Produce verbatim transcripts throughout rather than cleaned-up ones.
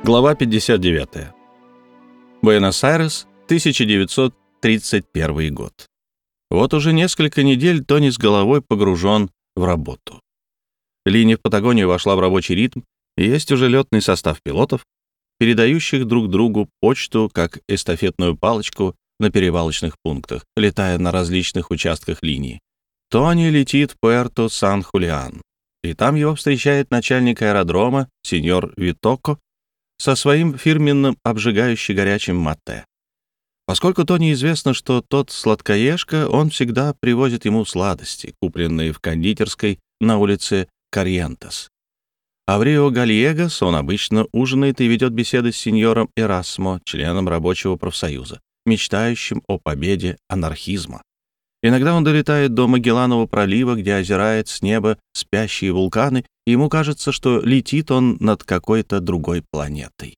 Глава пятьдесят девять. Буэнос-Айрес, тысяча девятьсот тридцать первый год. Вот уже несколько недель Тони с головой погружен в работу. Линия в Патагонию вошла в рабочий ритм, и есть уже летный состав пилотов, передающих друг другу почту как эстафетную палочку на перевалочных пунктах, летая на различных участках линии. Тони летит в Пуэрто-Сан-Хулиан, и там его встречает начальник аэродрома, сеньор Витоко, со своим фирменным обжигающе горячим матте. Поскольку Тони известно, что тот сладкоежка, он всегда привозит ему сладости, купленные в кондитерской на улице Корьентес. А в Рио-Гальегос он обычно ужинает и ведет беседы с сеньором Эрасмо, членом рабочего профсоюза, мечтающим о победе анархизма. Иногда он долетает до Магелланового пролива, где озирает с неба спящие вулканы, и ему кажется, что летит он над какой-то другой планетой.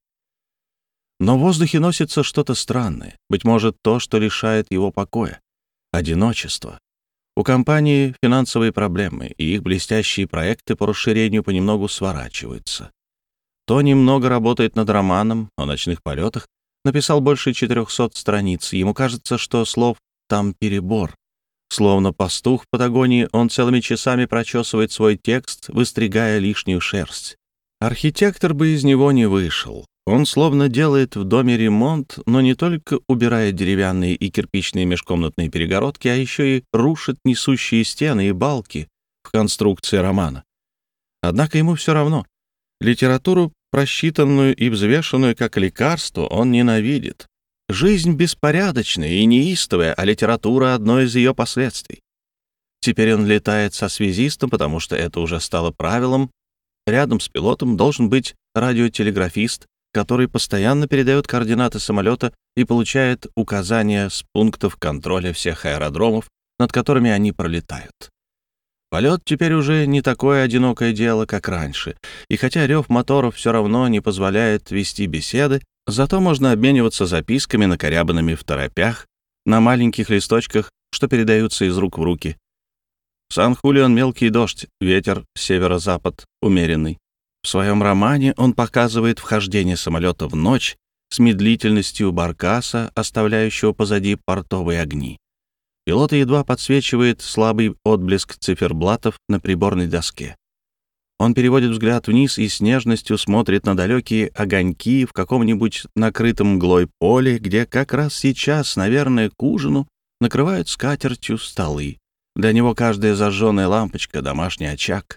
Но в воздухе носится что-то странное, быть может, то, что лишает его покоя — одиночество. У компании финансовые проблемы, и их блестящие проекты по расширению понемногу сворачиваются. Тони много работает над романом о ночных полетах, написал больше четырехсот страниц, ему кажется, что слов там перебор. Словно пастух в Патагонии, он целыми часами прочесывает свой текст, выстригая лишнюю шерсть. Архитектор бы из него не вышел. Он словно делает в доме ремонт, но не только убирает деревянные и кирпичные межкомнатные перегородки, а еще и рушит несущие стены и балки в конструкции романа. Однако ему все равно. Литературу, просчитанную и взвешенную как лекарство, он ненавидит. Жизнь беспорядочная и неистовая, а литература — одно из ее последствий. Теперь он летает со связистом, потому что это уже стало правилом. Рядом с пилотом должен быть радиотелеграфист, который постоянно передает координаты самолета и получает указания с пунктов контроля всех аэродромов, над которыми они пролетают. Полет теперь уже не такое одинокое дело, как раньше, и хотя рев моторов все равно не позволяет вести беседы, зато можно обмениваться записками, накорябанными в торопях, на маленьких листочках, что передаются из рук в руки. В Сан-Хулиан мелкий дождь, ветер северо-запад умеренный. В своем романе он показывает вхождение самолета в ночь с медлительностью баркаса, оставляющего позади портовые огни. Пилота едва подсвечивает слабый отблеск циферблатов на приборной доске. Он переводит взгляд вниз и с нежностью смотрит на далекие огоньки в каком-нибудь накрытом мглой поле, где как раз сейчас, наверное, к ужину накрывают скатертью столы. Для него каждая зажженная лампочка — домашний очаг.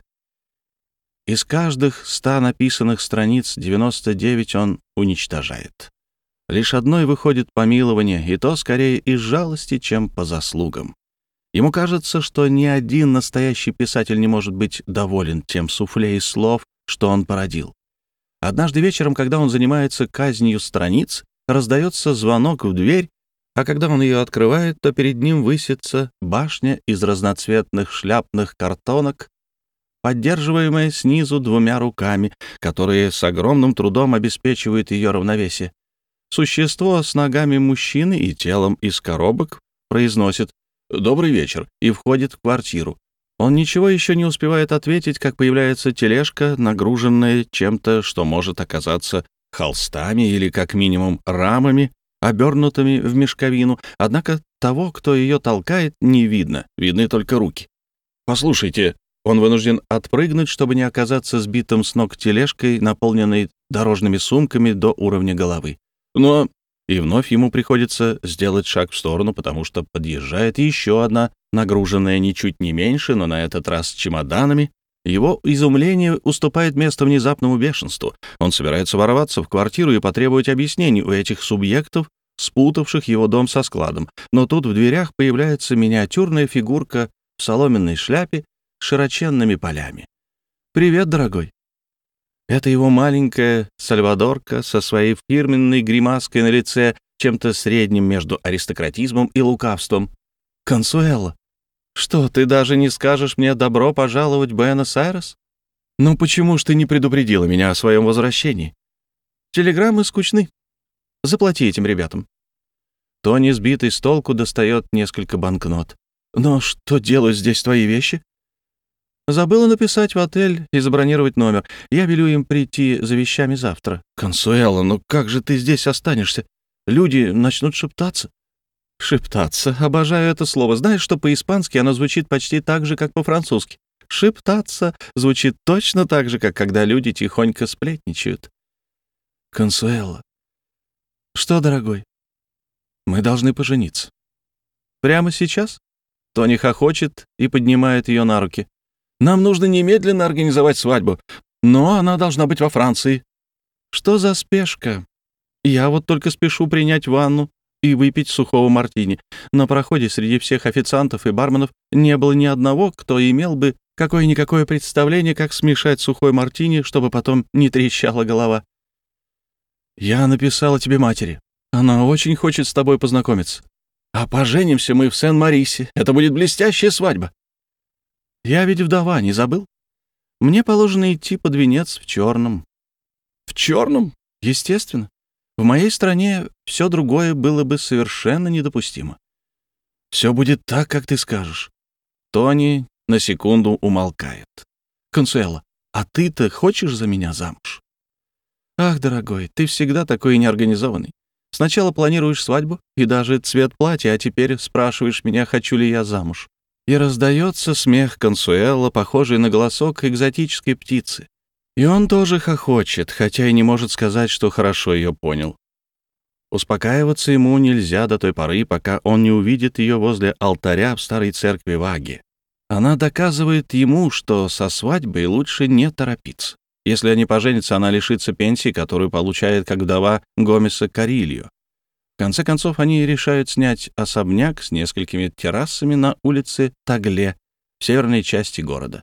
Из каждых ста написанных страниц девяносто девять он уничтожает. Лишь одной выходит помилование, и то скорее из жалости, чем по заслугам. Ему кажется, что ни один настоящий писатель не может быть доволен тем суфле из слов, что он породил. Однажды вечером, когда он занимается казнью страниц, раздается звонок в дверь, а когда он ее открывает, то перед ним высится башня из разноцветных шляпных картонок, поддерживаемая снизу двумя руками, которые с огромным трудом обеспечивают ее равновесие. Существо с ногами мужчины и телом из коробок произносит «Добрый вечер» и входит в квартиру. Он ничего еще не успевает ответить, как появляется тележка, нагруженная чем-то, что может оказаться холстами или, как минимум, рамами, обернутыми в мешковину, однако того, кто ее толкает, не видно, видны только руки. «Послушайте», он вынужден отпрыгнуть, чтобы не оказаться сбитым с ног тележкой, наполненной дорожными сумками до уровня головы. Но и вновь ему приходится сделать шаг в сторону, потому что подъезжает еще одна, нагруженная ничуть не меньше, но на этот раз чемоданами. Его изумление уступает место внезапному бешенству. Он собирается ворваться в квартиру и потребовать объяснений у этих субъектов, спутавших его дом со складом. Но тут в дверях появляется миниатюрная фигурка в соломенной шляпе с широченными полями. «Привет, дорогой». Это его маленькая сальвадорка со своей фирменной гримаской на лице, чем-то средним между аристократизмом и лукавством. «Консуэло, что, ты даже не скажешь мне добро пожаловать в Буэнос-Айрес? Ну почему ж ты не предупредила меня о своем возвращении? Телеграммы скучны. Заплати этим ребятам». Тони, сбитый с толку, достает несколько банкнот. «Но что делают здесь твои вещи?» Забыла написать в отель и забронировать номер. Я велю им прийти за вещами завтра. Консуэла, ну как же ты здесь останешься? Люди начнут шептаться. Шептаться. Обожаю это слово. Знаешь, что по-испански оно звучит почти так же, как по-французски? Шептаться звучит точно так же, как когда люди тихонько сплетничают. Консуэла. Что, дорогой? Мы должны пожениться. Прямо сейчас? Тони хохочет и поднимает ее на руки. Нам нужно немедленно организовать свадьбу, но она должна быть во Франции. Что за спешка? Я вот только спешу принять ванну и выпить сухого мартини. На проходе среди всех официантов и барменов не было ни одного, кто имел бы какое-никакое представление, как смешать сухой мартини, чтобы потом не трещала голова. Я написала тебе матери. Она очень хочет с тобой познакомиться. А поженимся мы в Сен-Марисе. Это будет блестящая свадьба. Я ведь вдова, не забыл? Мне положено идти под венец в черном. В черном? Естественно. В моей стране все другое было бы совершенно недопустимо. Все будет так, как ты скажешь. Тони на секунду умолкает. Консуэла, а ты-то хочешь за меня замуж? Ах, дорогой, ты всегда такой неорганизованный. Сначала планируешь свадьбу и даже цвет платья, а теперь спрашиваешь меня, хочу ли я замуж. И раздается смех Консуэла, похожий на голосок экзотической птицы. И он тоже хохочет, хотя и не может сказать, что хорошо ее понял. Успокаиваться ему нельзя до той поры, пока он не увидит ее возле алтаря в старой церкви в Аге. Она доказывает ему, что со свадьбой лучше не торопиться. Если они поженятся, она лишится пенсии, которую получает как вдова Гомеса Карильо. В конце концов, они решают снять особняк с несколькими террасами на улице Тагле в северной части города.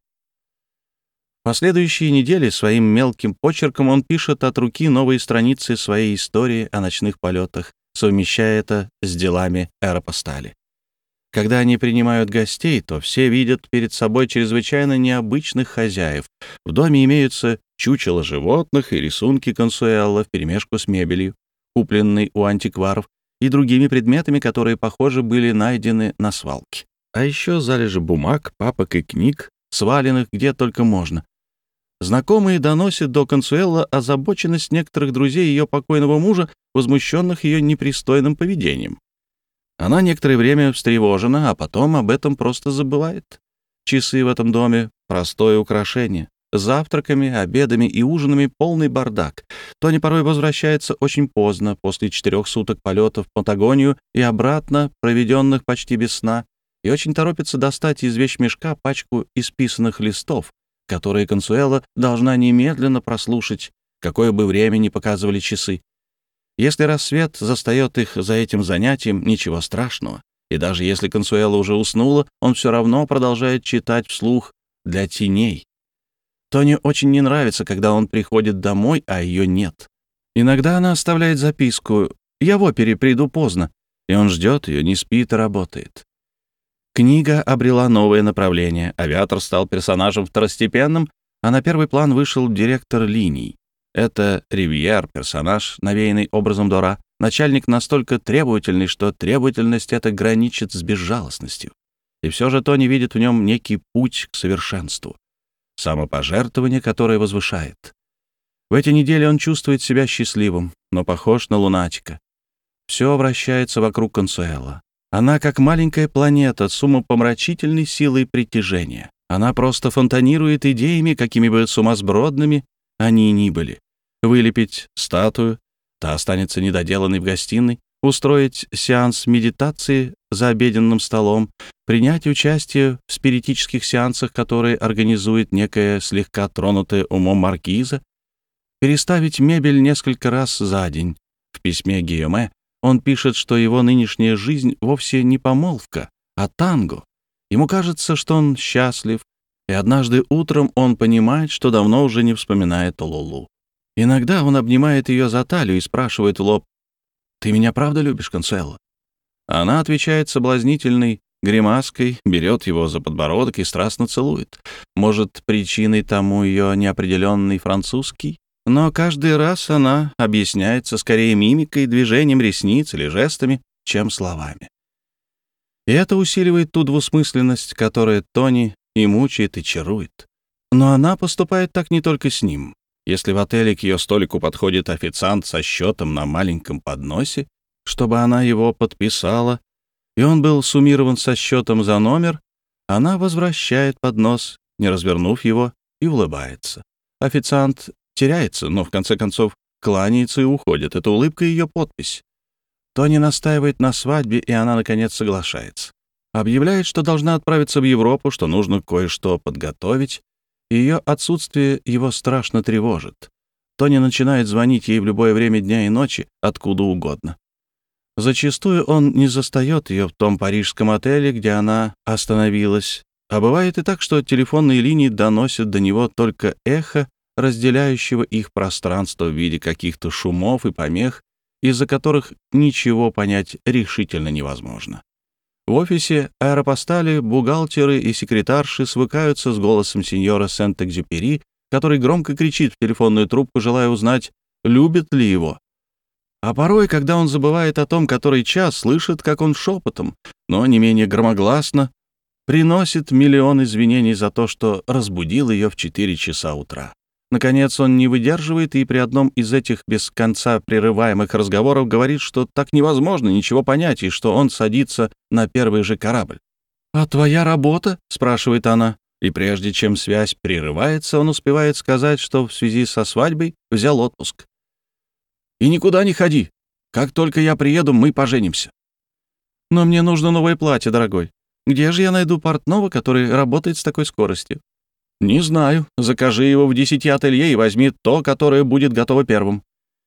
В последующие недели своим мелким почерком он пишет от руки новые страницы своей истории о ночных полетах, совмещая это с делами аэропостали. Когда они принимают гостей, то все видят перед собой чрезвычайно необычных хозяев. В доме имеются чучела животных и рисунки Консуэлла вперемешку с мебелью, купленной у антикваров, и другими предметами, которые, похоже, были найдены на свалке. А еще залежи бумаг, папок и книг, сваленных где только можно. Знакомые доносят до Консуэлла озабоченность некоторых друзей ее покойного мужа, возмущенных ее непристойным поведением. Она некоторое время встревожена, а потом об этом просто забывает. Часы в этом доме — простое украшение. С завтраками, обедами и ужинами полный бардак. Тони порой возвращается очень поздно, после четырех суток полета в Патагонию и обратно, проведенных почти без сна, и очень торопится достать из вещмешка пачку исписанных листов, которые Консуэла должна немедленно прослушать, какое бы время ни показывали часы. Если рассвет застает их за этим занятием, ничего страшного. И даже если Консуэла уже уснула, он все равно продолжает читать вслух для теней. Тони очень не нравится, когда он приходит домой, а ее нет. Иногда она оставляет записку «Я в опере, приду поздно», и он ждет ее, не спит и работает. Книга обрела новое направление. Авиатор стал персонажем второстепенным, а на первый план вышел директор линий. Это Ривьер, персонаж, навеянный образом Дора, начальник настолько требовательный, что требовательность эта граничит с безжалостностью. И все же Тони видит в нем некий путь к совершенству. Самопожертвование, которое возвышает. В эти недели он чувствует себя счастливым, но похож на лунатика. Все вращается вокруг Консуэла. Она как маленькая планета с умопомрачительной силой притяжения. Она просто фонтанирует идеями, какими бы сумасбродными они ни были. Вылепить статую, та останется недоделанной в гостиной, устроить сеанс медитации за обеденным столом, принять участие в спиритических сеансах, которые организует некая слегка тронутая умом маркиза, переставить мебель несколько раз за день. В письме Гийоме он пишет, что его нынешняя жизнь вовсе не помолвка, а танго. Ему кажется, что он счастлив, и однажды утром он понимает, что давно уже не вспоминает о Лулу. Иногда он обнимает ее за талию и спрашивает в лоб: «Ты меня правда любишь, Консуэла?» Она отвечает соблазнительной гримаской, берет его за подбородок и страстно целует. Может, причиной тому ее неопределенный французский? Но каждый раз она объясняется скорее мимикой, движением ресниц или жестами, чем словами. И это усиливает ту двусмысленность, которая Тони и мучает, и чарует. Но она поступает так не только с ним. Если в отеле к ее столику подходит официант со счетом на маленьком подносе, чтобы она его подписала, и он был суммирован со счетом за номер, она возвращает поднос, не развернув его, и улыбается. Официант теряется, но в конце концов кланяется и уходит. Это улыбка и ее подпись. Тони настаивает на свадьбе, и она, наконец, соглашается. Объявляет, что должна отправиться в Европу, что нужно кое-что подготовить, и ее отсутствие его страшно тревожит. Тони начинает звонить ей в любое время дня и ночи, откуда угодно. Зачастую он не застает ее в том парижском отеле, где она остановилась, а бывает и так, что телефонные линии доносят до него только эхо разделяющего их пространство в виде каких-то шумов и помех, из-за которых ничего понять решительно невозможно. В офисе аэропостали бухгалтеры и секретарши свыкаются с голосом сеньора Сент-Экзюпери, который громко кричит в телефонную трубку, желая узнать, любит ли его. А порой, когда он забывает о том, который час, слышит, как он шепотом, но не менее громогласно, приносит миллион извинений за то, что разбудил ее в четыре часа утра. Наконец он не выдерживает и при одном из этих без конца прерываемых разговоров говорит, что так невозможно ничего понять и что он садится на первый же корабль. «А твоя работа?» — спрашивает она. И прежде чем связь прерывается, он успевает сказать, что в связи со свадьбой взял отпуск. «И никуда не ходи. Как только я приеду, мы поженимся». «Но мне нужно новое платье, дорогой. Где же я найду портного, который работает с такой скоростью?» «Не знаю. Закажи его в десяти ателье и возьми то, которое будет готово первым».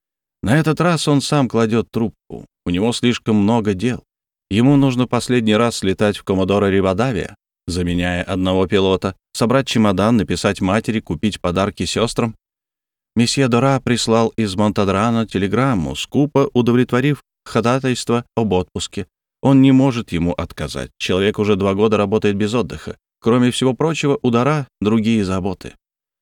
На этот раз он сам кладет трубку. У него слишком много дел. Ему нужно последний раз слетать в Комодоро Ривадавия, заменяя одного пилота, собрать чемодан, написать матери, купить подарки сестрам. Месье Дора прислал из Монтадрана телеграмму, скупо удовлетворив ходатайство об отпуске. Он не может ему отказать. Человек уже два года работает без отдыха. Кроме всего прочего, у Дора другие заботы.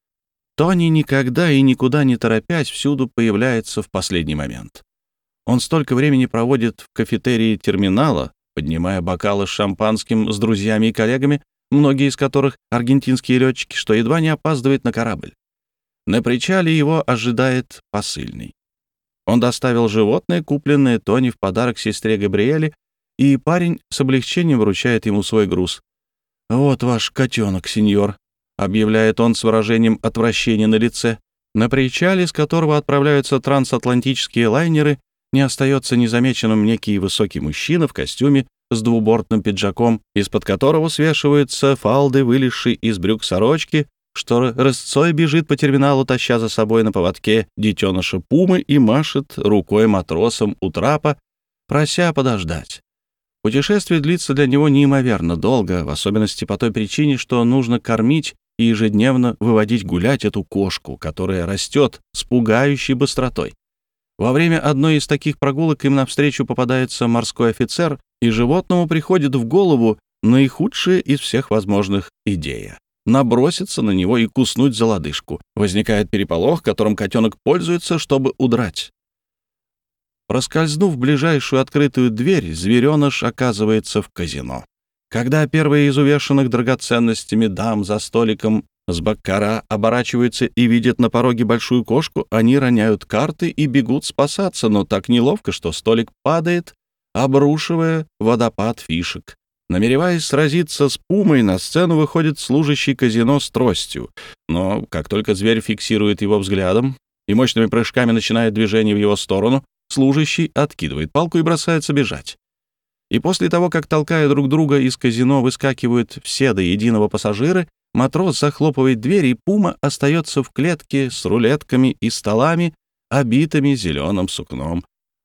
Тони никогда и никуда не торопясь всюду появляется в последний момент. Он столько времени проводит в кафетерии терминала, поднимая бокалы с шампанским с друзьями и коллегами, многие из которых аргентинские летчики, что едва не опаздывает на корабль. На причале его ожидает посыльный. Он доставил животное, купленное Тони в подарок сестре Габриэле, и парень с облегчением вручает ему свой груз. «Вот ваш котенок, сеньор», — объявляет он с выражением отвращения на лице. На причале, с которого отправляются трансатлантические лайнеры, не остается незамеченным некий высокий мужчина в костюме с двубортным пиджаком, из-под которого свешиваются фалды, вылезшие из брюк сорочки, что рысцой бежит по терминалу, таща за собой на поводке детеныша пумы и машет рукой матросам у трапа, прося подождать. Путешествие длится для него неимоверно долго, в особенности по той причине, что нужно кормить и ежедневно выводить гулять эту кошку, которая растет с пугающей быстротой. Во время одной из таких прогулок им навстречу попадается морской офицер, и животному приходит в голову наихудшая из всех возможных идея — наброситься на него и куснуть за лодыжку. Возникает переполох, которым котенок пользуется, чтобы удрать. Проскользнув в ближайшую открытую дверь, звереныш оказывается в казино. Когда первые из увешанных драгоценностями дам за столиком с баккара оборачиваются и видят на пороге большую кошку, они роняют карты и бегут спасаться, но так неловко, что столик падает, обрушивая водопад фишек. Намереваясь сразиться с пумой, на сцену выходит служащий казино с тростью, но как только зверь фиксирует его взглядом и мощными прыжками начинает движение в его сторону, служащий откидывает палку и бросается бежать. И после того, как, толкая друг друга, из казино выскакивают все до единого пассажиры, матрос захлопывает дверь, и пума остается в клетке с рулетками и столами, обитыми зеленым сукном.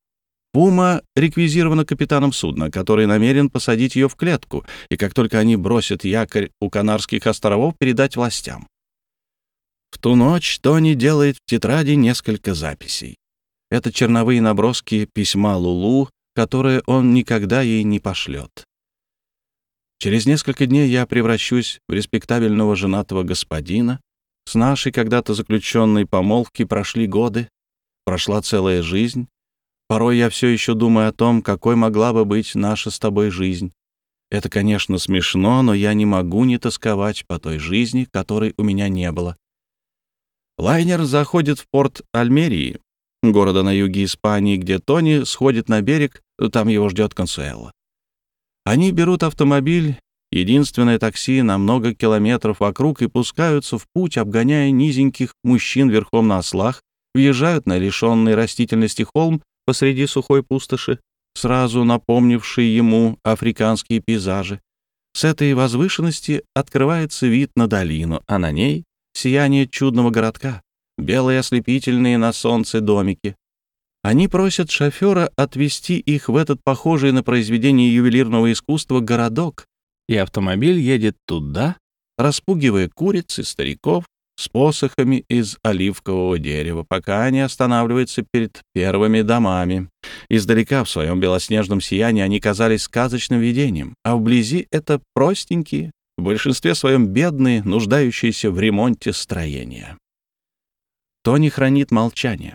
Пума реквизирована капитаном судна, который намерен посадить ее в клетку, и как только они бросят якорь у Канарских островов, передать властям. В ту ночь Тони делает в тетради несколько записей. Это черновые наброски письма Лулу, которое он никогда ей не пошлет. Через несколько дней я превращусь в респектабельного женатого господина. С нашей когда-то заключенной помолвки прошли годы, прошла целая жизнь. Порой я все еще думаю о том, какой могла бы быть наша с тобой жизнь. Это, конечно, смешно, но я не могу не тосковать по той жизни, которой у меня не было. Лайнер заходит в порт Альмерии, города на юге Испании, где Тони сходит на берег, там его ждет Консуэла. Они берут автомобиль, единственное такси на много километров вокруг, и пускаются в путь, обгоняя низеньких мужчин верхом на ослах, въезжают на лишенный растительности холм посреди сухой пустоши, сразу напомнивший ему африканские пейзажи. С этой возвышенности открывается вид на долину, а на ней — сияние чудного городка, белые ослепительные на солнце домики. Они просят шофера отвезти их в этот похожий на произведение ювелирного искусства городок, и автомобиль едет туда, распугивая куриц и стариков с посохами из оливкового дерева, пока не останавливается перед первыми домами. Издалека в своем белоснежном сиянии они казались сказочным видением, а вблизи это простенькие, в большинстве своем бедные, нуждающиеся в ремонте строения. Тони хранит молчание.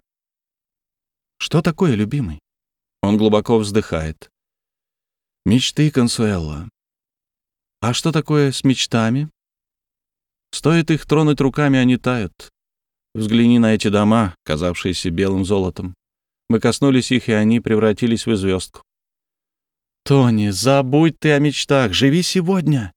«Что такое, любимый?» Он глубоко вздыхает. «Мечты, Консуэло. А что такое с мечтами? Стоит их тронуть руками, они тают. Взгляни на эти дома, казавшиеся белым золотом. Мы коснулись их, и они превратились в звездку. Тони, забудь ты о мечтах, живи сегодня!»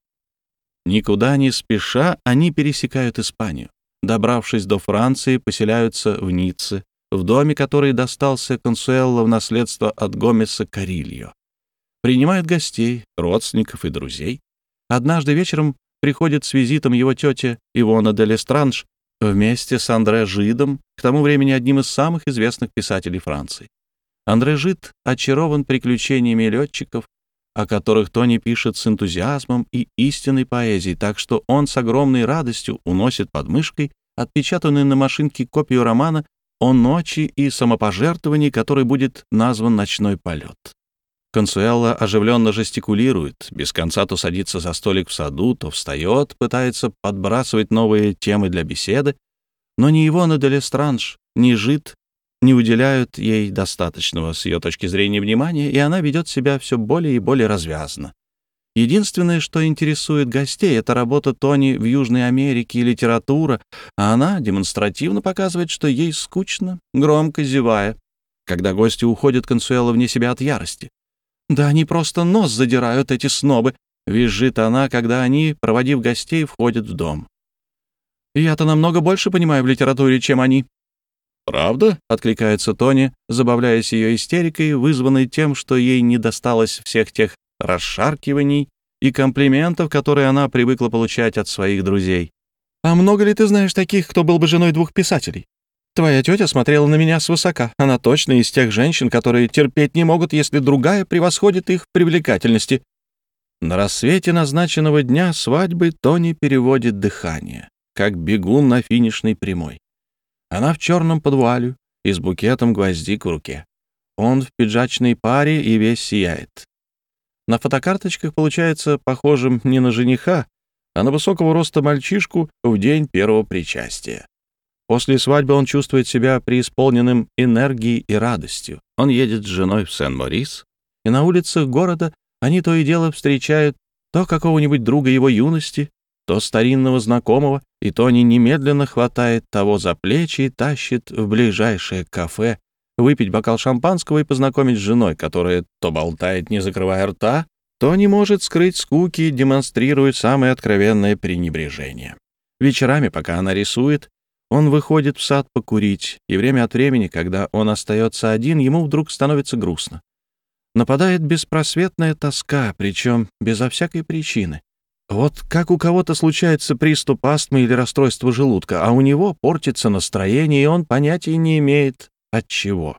Никуда не спеша они пересекают Испанию. Добравшись до Франции, поселяются в Ницце, в доме, который достался Консуэло в наследство от Гомеса Карильо. Принимают гостей, родственников и друзей. Однажды вечером приходит с визитом его тетя Ивона де Лестранж вместе с Андре Жидом, к тому времени одним из самых известных писателей Франции. Андре Жид очарован приключениями летчиков, о которых Тони пишет с энтузиазмом и истинной поэзией, так что он с огромной радостью уносит под мышкой отпечатанную на машинке копию романа о ночи и самопожертвовании, который будет назван «Ночной полет». Консуэла оживленно жестикулирует, без конца то садится за столик в саду, то встает, пытается подбрасывать новые темы для беседы, но ни Ивона де Лестранж, ни Жид не уделяют ей достаточного с ее точки зрения внимания, и она ведет себя все более и более развязно. Единственное, что интересует гостей, это работа Тони в Южной Америке и литература, а она демонстративно показывает, что ей скучно, громко зевая. Когда гости уходят, Консуэла вне себя от ярости. «Да они просто нос задирают, эти снобы!» — визжит она, когда они, проводив гостей, входят в дом. «Я-то намного больше понимаю в литературе, чем они». «Правда?» — откликается Тони, забавляясь ее истерикой, вызванной тем, что ей не досталось всех тех расшаркиваний и комплиментов, которые она привыкла получать от своих друзей. «А много ли ты знаешь таких, кто был бы женой двух писателей? Твоя тетя смотрела на меня свысока. Она точно из тех женщин, которые терпеть не могут, если другая превосходит их в привлекательности». На рассвете назначенного дня свадьбы Тони переводит дыхание, как бегун на финишной прямой. Она в черном подвуале и с букетом гвоздик в руке. Он в пиджачной паре и весь сияет. На фотокарточках получается похожим не на жениха, а на высокого роста мальчишку в день первого причастия. После свадьбы он чувствует себя преисполненным энергией и радостью. Он едет с женой в Сен-Морис, и на улицах города они то и дело встречают то какого-нибудь друга его юности, то старинного знакомого, и Тони немедленно хватает того за плечи и тащит в ближайшее кафе выпить бокал шампанского и познакомить с женой, которая то болтает, не закрывая рта, то не может скрыть скуки и демонстрирует самое откровенное пренебрежение. Вечерами, пока она рисует, он выходит в сад покурить, и время от времени, когда он остается один, ему вдруг становится грустно. Нападает беспросветная тоска, причем безо всякой причины. Вот как у кого-то случается приступ астмы или расстройство желудка, а у него портится настроение, и он понятия не имеет, от чего.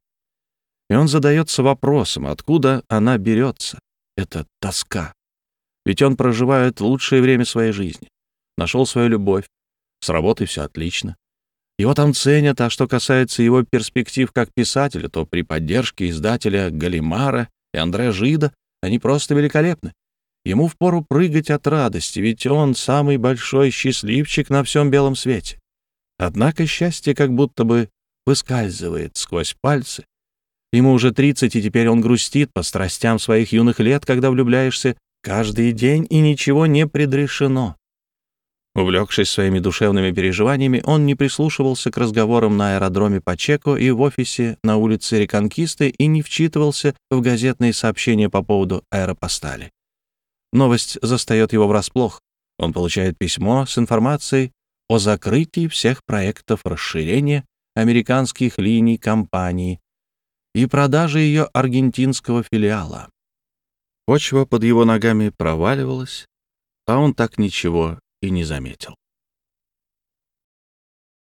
И он задается вопросом, откуда она берется, эта тоска. Ведь он проживает лучшее время своей жизни, нашел свою любовь, с работой все отлично. Его там ценят, а что касается его перспектив как писателя, то при поддержке издателя Галимара и Андре Жида они просто великолепны. Ему впору прыгать от радости, ведь он самый большой счастливчик на всем белом свете. Однако счастье как будто бы выскальзывает сквозь пальцы. Ему уже тридцать, и теперь он грустит по страстям своих юных лет, когда влюбляешься, каждый день, и ничего не предрешено. Увлекшись своими душевными переживаниями, он не прислушивался к разговорам на аэродроме Пачеко и в офисе на улице Реконкисты и не вчитывался в газетные сообщения по поводу аэропостали. Новость застает его врасплох. Он получает письмо с информацией о закрытии всех проектов расширения американских линий компании и продаже ее аргентинского филиала. Почва под его ногами проваливалась, а он так ничего и не заметил.